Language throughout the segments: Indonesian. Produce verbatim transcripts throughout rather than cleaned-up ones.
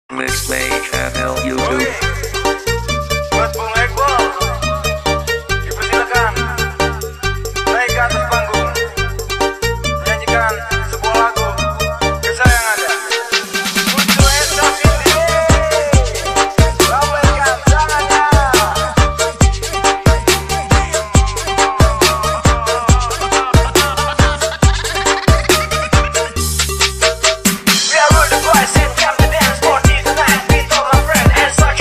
Mixmate Channel YouTube. Buat Bung Iqbal, dipersilakan naik ke atas panggung, menyanyikan sebuah lagu kesayangannya. Put your hands up in the air, lambaikan tangannya. We are rude boys, sit come to dance party tonight. We told my friend and such.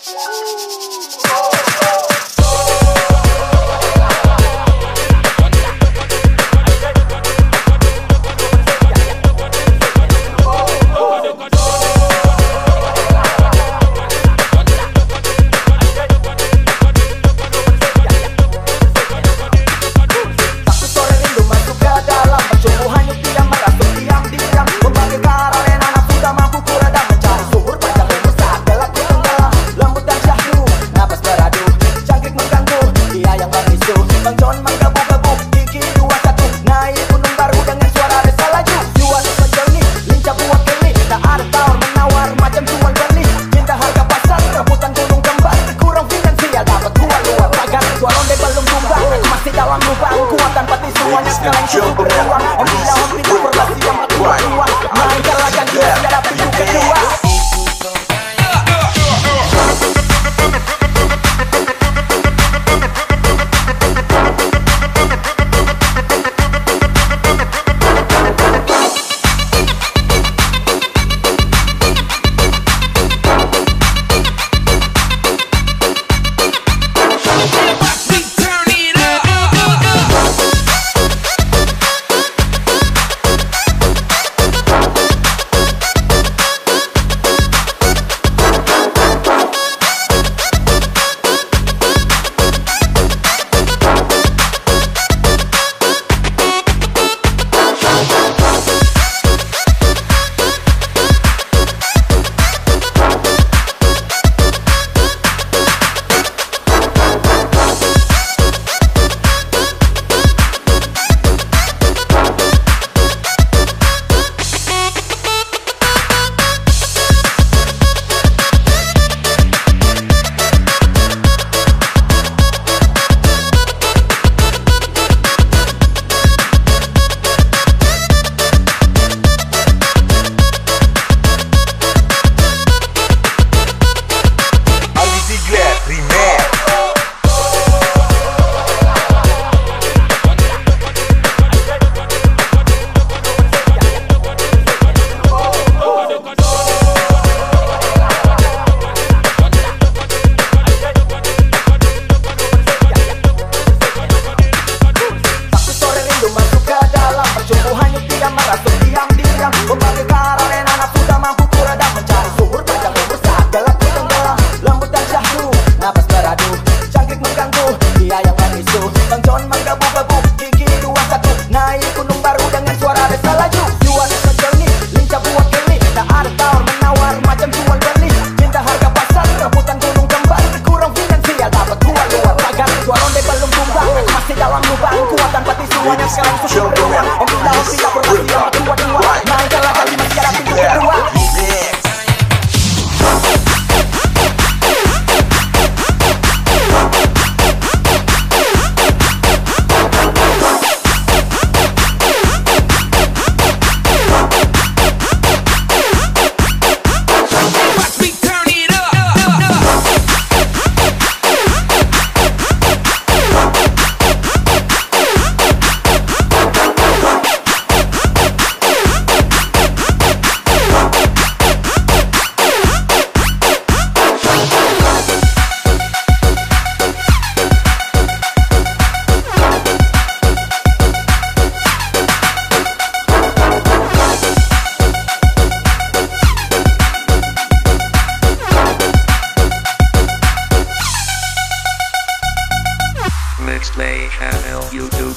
Mixplay channel YouTube.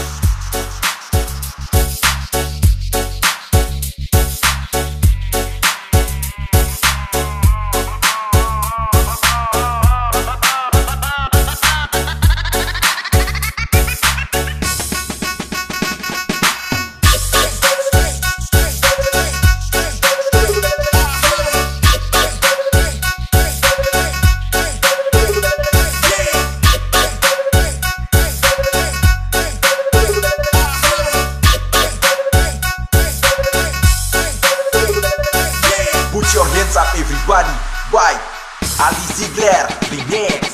Put your hands up everybody, why? Ali Ziegler, remix.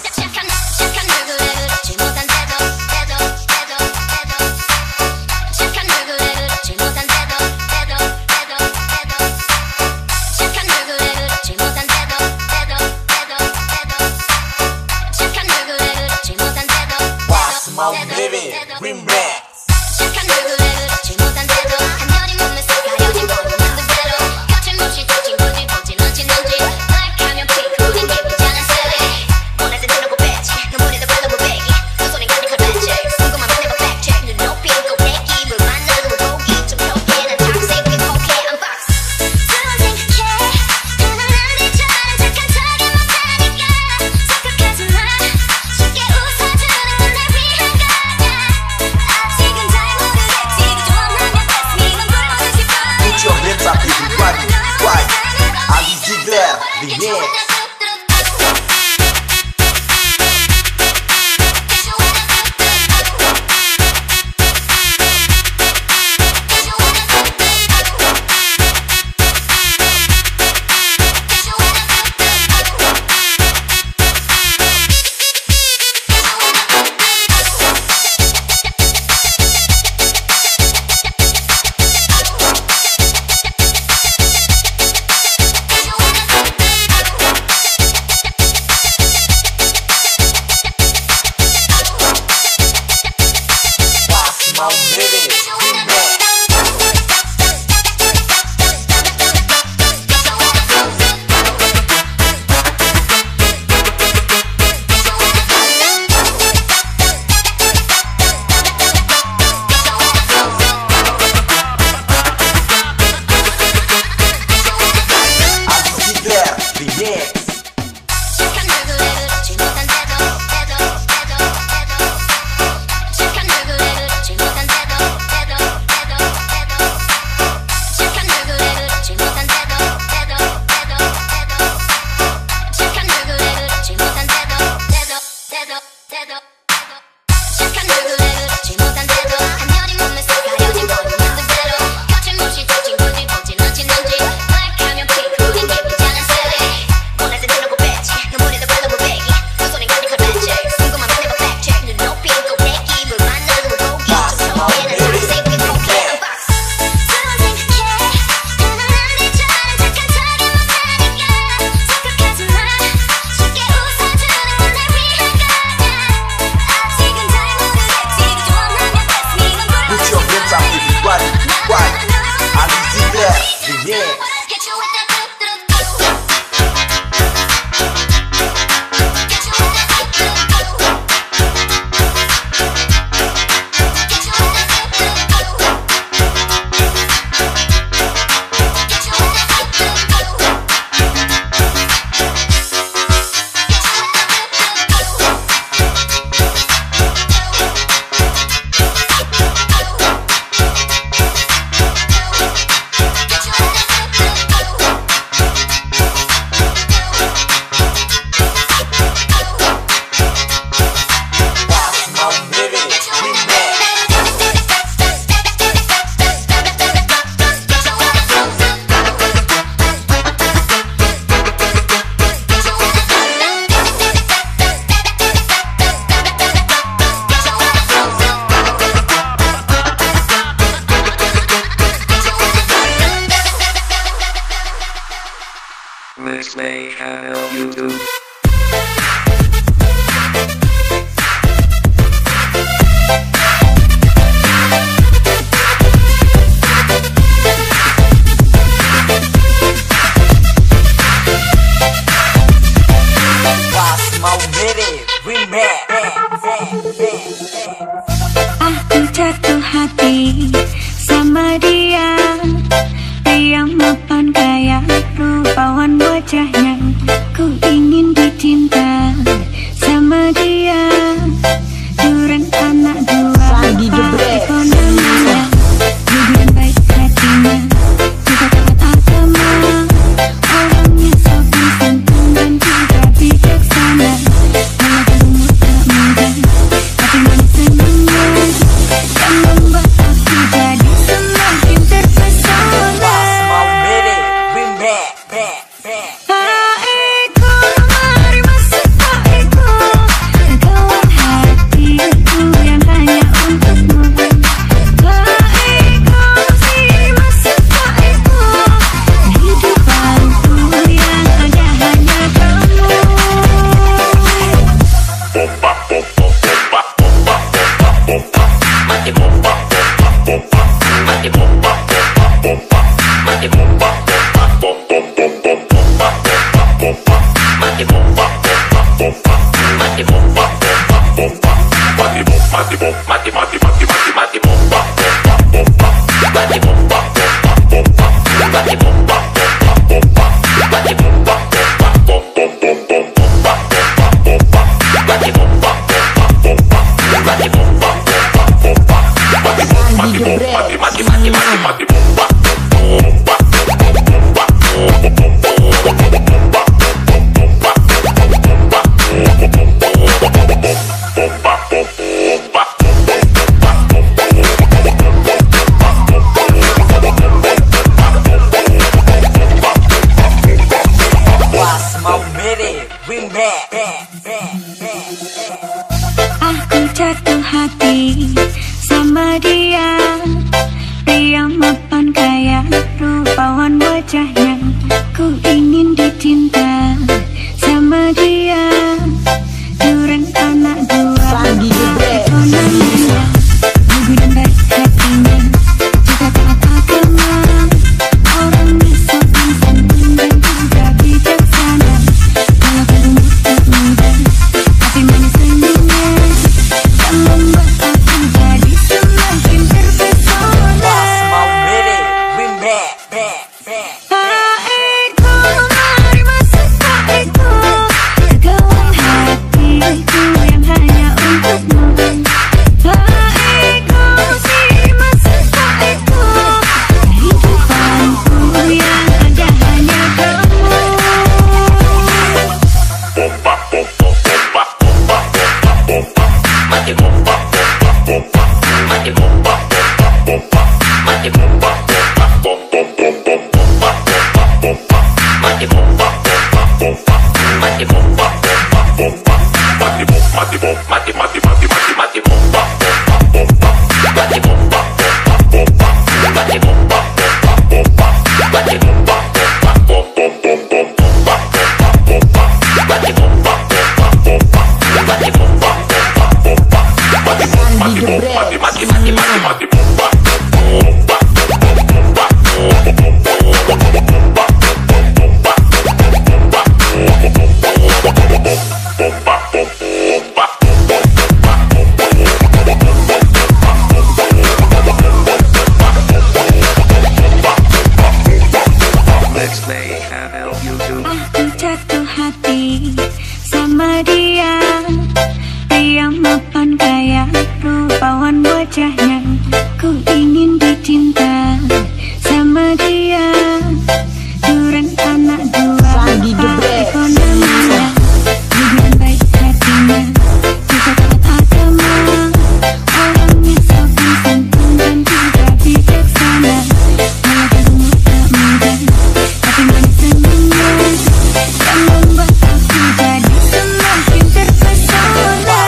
Aku jatuh hati sama dia, dia mapan kaya rupawan wajahnya. Ku ingin dicinta sama dia, duran anak dua ekonominya, hubungan baik hatinya, juga taat agama, orangnya sopan santun dan juga bijaksana. Walau berumur tak muda, tapi manis senyumnya yang membuat aku jadi semakin terpesona. Aku jatuh hati sama dia, dia mapan kaya rupawan wajahnya. Ku ingin dicinta sama dia, duran anak dua ekonominya, hubungan baik hatinya, juga taat agama, orangnya sopan santun dan juga bijaksana. Walau berumur tak muda, tapi manis senyumnya yang membuat aku jadi semakin terpesona. Aku jatuh hati sama dia, dia mapan kaya rupawan wajahnya. Ku ingin dicinta sama dia, duran anak dua ekonominya, hubungan baik hatinya, juga taat agama, orangnya sopan santun dan juga bijaksana. Walau berumur tak muda, tapi manis senyumnya yang membuat aku jadi semakin terpesona.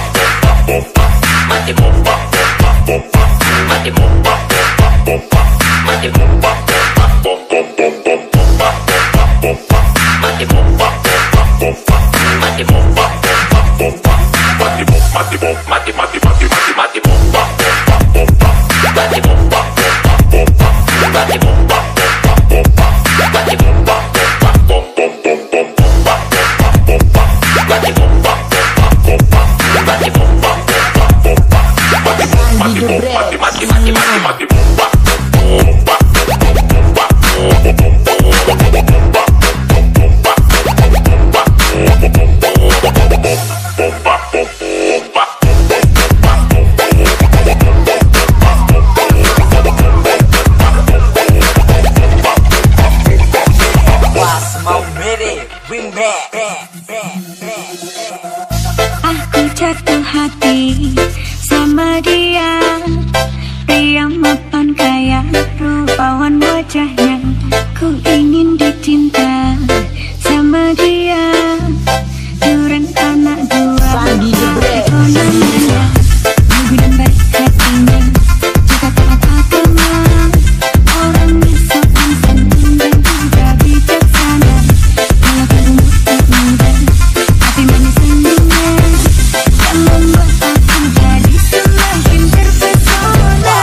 Mati bomba, bomba, mati bomba, bomba, Aku jatuh hati sama dia, pria mapan kaya, rupawan wajahnya. Ku ingin dicinta sama dia, duran anak dua, ekonominya, lugu dan baik hatinya, juga taat agama, orangnya sopan santun dan juga bijaksana. Kalau berumur tak muda, tapi manis senyumnya yang membuat aku jadi semakin terpesona.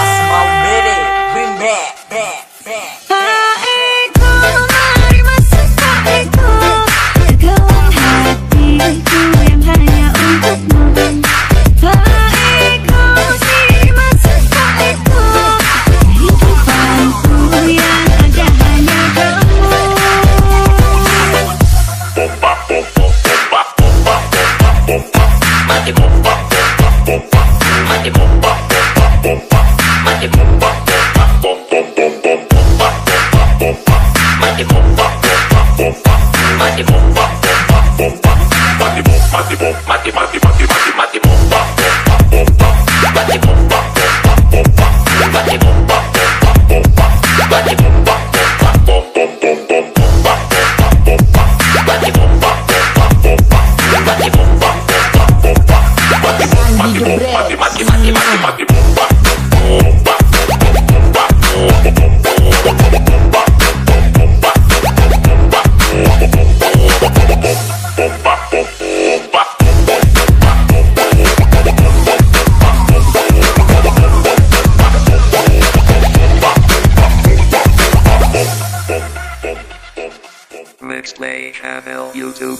Taeku, mari masuk taeku, segala hatiku yang hanya untukmu. Taeku, sini masuk taeku, kehidupanku yang ada hanya kamu. Mixplay Channel YouTube.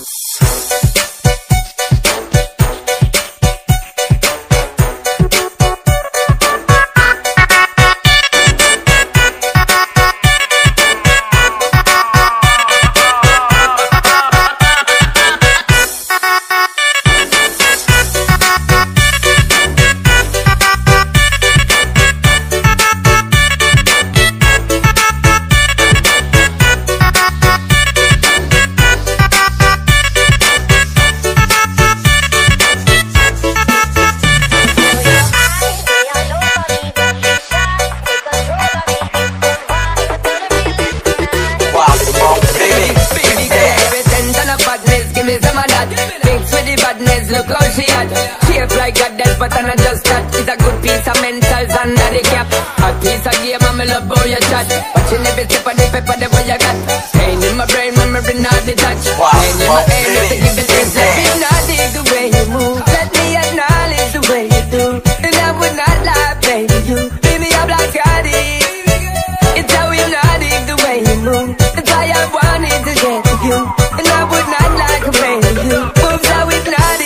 Look how she had shape like a death, but I'm not just that. It's a good piece of mentals under the cap. A piece of game, I'm love how you chat. Watching every step of the paper, the way you got. Pain in my brain, memory not detached. Pain in my head, let me give it this. Let me not dig the way you move. Let me acknowledge the way you do. And I would not lie, baby, you. Baby, I'm like Cardi. It's how hypnotic the way you move. It's why I wanted to get to you. And I would not like a baby, you. Moves how hypnotic.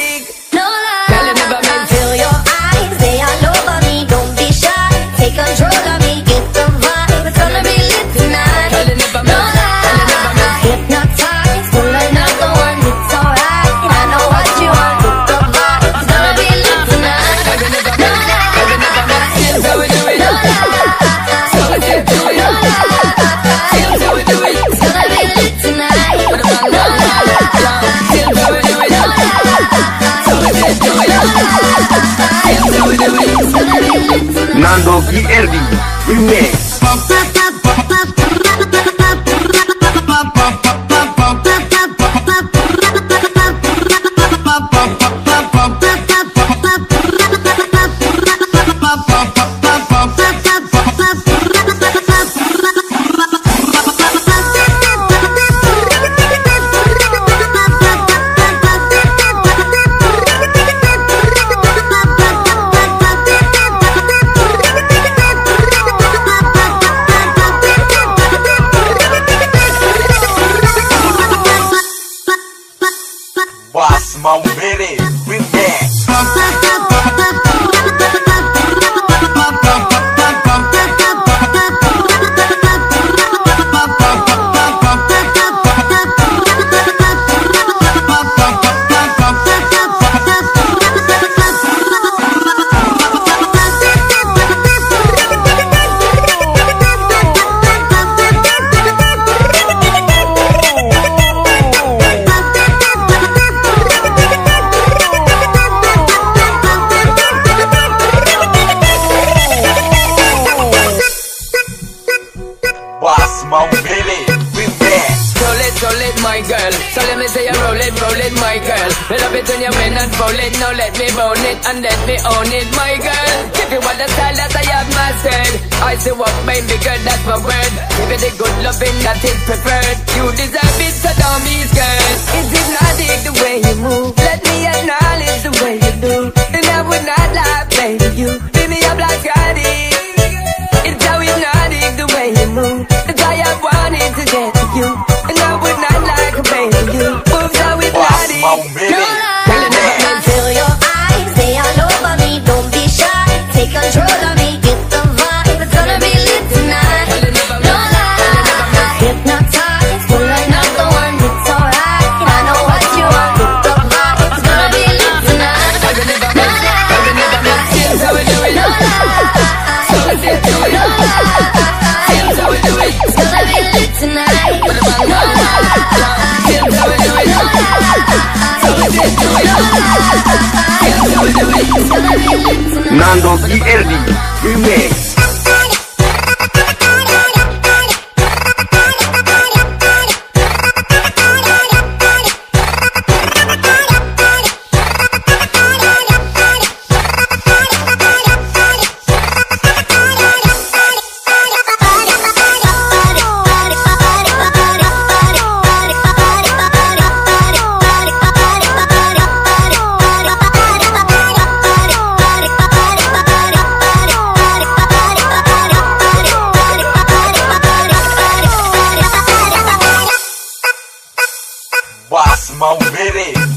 Take control of me, get the vibe. It's gonna be lit tonight. No lie, hypnotized, pull another one. It's alright. I know what you want. Get the vibe. It's gonna be lit tonight. No lie, Here's how we do it. no lie, So we get to it. no lie. Here's how we do it. It's gonna be lit tonight. What about no lie? Here's how we do it. So we get to it. Here's how we do it. It's gonna be lit tonight. Nando G R D Remix. my girl. So let me say you roll it, roll it, my girl. I love it when you win and roll it. Now let me bone it and let me own it, my girl. Give you all the style that I have mastered. I say what baby girl, that's my word. Give you the good loving that is preferred. You deserve it, so don't be scared. It's hypnotic the way you move. Let me acknowledge the way you do. And I would not lie, baby, you give me a black Friday. It's how hypnotic the way you move. It's how I wanted to get to you. And I would not like a baby, you moves how hypnotic. Feel your eyes, they all over me. Don't be shy, take control of me. Get the vibe, it's gonna be lit tonight. No lie, hypnotized, pull another one, it's alright. I know what you want. Get the vibe, it's gonna be lit tonight. No lie, here's how we do it. No lie, so we do it. No lie, here's how we do it. It's gonna be lit tonight. No lie, here's how we do it. No lie, so we do it. Nando D R D Remix. Mas Malvere